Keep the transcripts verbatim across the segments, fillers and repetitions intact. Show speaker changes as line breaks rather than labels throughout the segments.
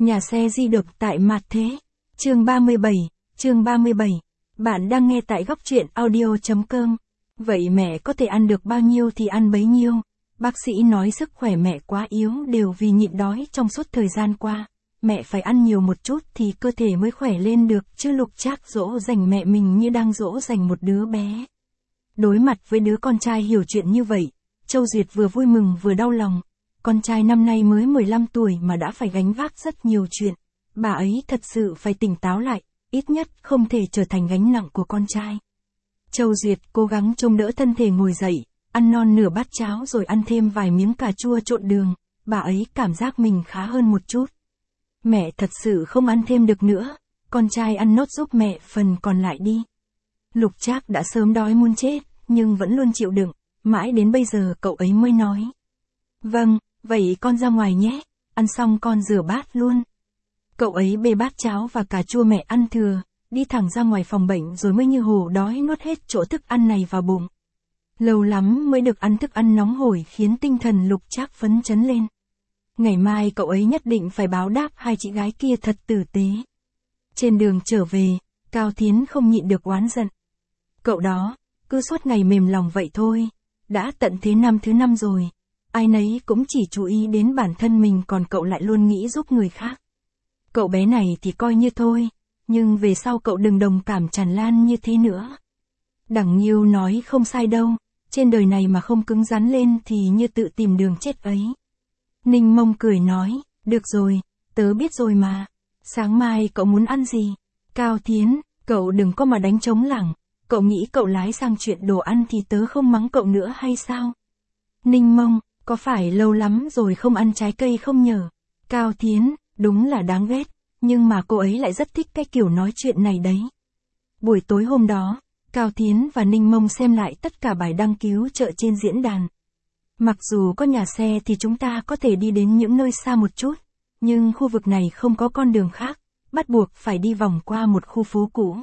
Nhà xe di động tại mặt thế. Chương ba mươi bảy, chương ba mươi bảy. Bạn đang nghe tại góc truyện audio chấm com. Vậy mẹ có thể ăn được bao nhiêu thì ăn bấy nhiêu. Bác sĩ nói sức khỏe mẹ quá yếu đều vì nhịn đói trong suốt thời gian qua. Mẹ phải ăn nhiều một chút thì cơ thể mới khỏe lên được, chứ Lục Trác dỗ dành mẹ mình như đang dỗ dành một đứa bé. Đối mặt với đứa con trai hiểu chuyện như vậy, Châu Duyệt vừa vui mừng vừa đau lòng. Con trai năm nay mới mười lăm tuổi mà đã phải gánh vác rất nhiều chuyện. Bà ấy thật sự phải tỉnh táo lại, ít nhất không thể trở thành gánh nặng của con trai. Châu Duyệt cố gắng trông đỡ thân thể ngồi dậy, ăn non nửa bát cháo rồi ăn thêm vài miếng cà chua trộn đường, bà ấy cảm giác mình khá hơn một chút. Mẹ thật sự không ăn thêm được nữa, con trai ăn nốt giúp mẹ phần còn lại đi. Lục Trác đã sớm đói muốn chết, nhưng vẫn luôn chịu đựng, mãi đến bây giờ cậu ấy mới nói. Vâng, vậy con ra ngoài nhé, ăn xong con rửa bát luôn. Cậu ấy bê bát cháo và cà chua mẹ ăn thừa, đi thẳng ra ngoài phòng bệnh rồi mới như hổ đói nuốt hết chỗ thức ăn này vào bụng. Lâu lắm mới được ăn thức ăn nóng hổi khiến tinh thần Lục Trác phấn chấn lên. Ngày mai cậu ấy nhất định phải báo đáp hai chị gái kia thật tử tế. Trên đường trở về, Cao Thiến không nhịn được oán giận. Cậu đó, cứ suốt ngày mềm lòng vậy thôi, đã tận thế năm thứ năm rồi. Ai nấy cũng chỉ chú ý đến bản thân mình còn cậu lại luôn nghĩ giúp người khác. Cậu bé này thì coi như thôi, nhưng về sau cậu đừng đồng cảm tràn lan như thế nữa. Đằng Nhiêu nói không sai đâu, trên đời này mà không cứng rắn lên thì như tự tìm đường chết ấy. Ninh Mông cười nói, được rồi, tớ biết rồi mà. Sáng mai cậu muốn ăn gì? Cao Thiến, cậu đừng có mà đánh trống lảng, cậu nghĩ cậu lái sang chuyện đồ ăn thì tớ không mắng cậu nữa hay sao? Ninh Mông, có phải lâu lắm rồi không ăn trái cây không nhở? Cao Thiến, đúng là đáng ghét, nhưng mà cô ấy lại rất thích cái kiểu nói chuyện này đấy. Buổi tối hôm đó, Cao Thiến và Ninh Mông xem lại tất cả bài đăng cứu trợ trên diễn đàn. Mặc dù có nhà xe thì chúng ta có thể đi đến những nơi xa một chút, nhưng khu vực này không có con đường khác, bắt buộc phải đi vòng qua một khu phố cũ.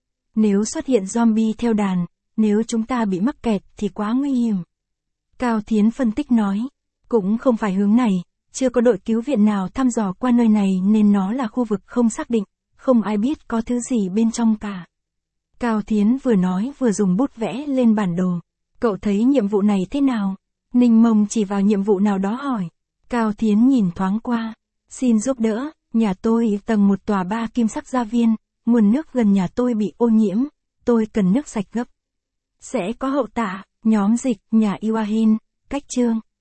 Nếu xuất hiện zombie theo đàn, nếu chúng ta bị mắc kẹt thì quá nguy hiểm. Cao Thiến phân tích nói, cũng không phải hướng này, chưa có đội cứu viện nào thăm dò qua nơi này nên nó là khu vực không xác định, không ai biết có thứ gì bên trong cả. Cao Thiến vừa nói vừa dùng bút vẽ lên bản đồ. Cậu thấy nhiệm vụ này thế nào? Ninh Mông chỉ vào nhiệm vụ nào đó hỏi. Cao Thiến nhìn thoáng qua. Xin giúp đỡ, nhà tôi tầng một tòa ba kim sắc gia viên, nguồn nước gần nhà tôi bị ô nhiễm, tôi cần nước sạch gấp. Sẽ có hậu tạ, nhóm dịch, nhà Iwahin, cách chương.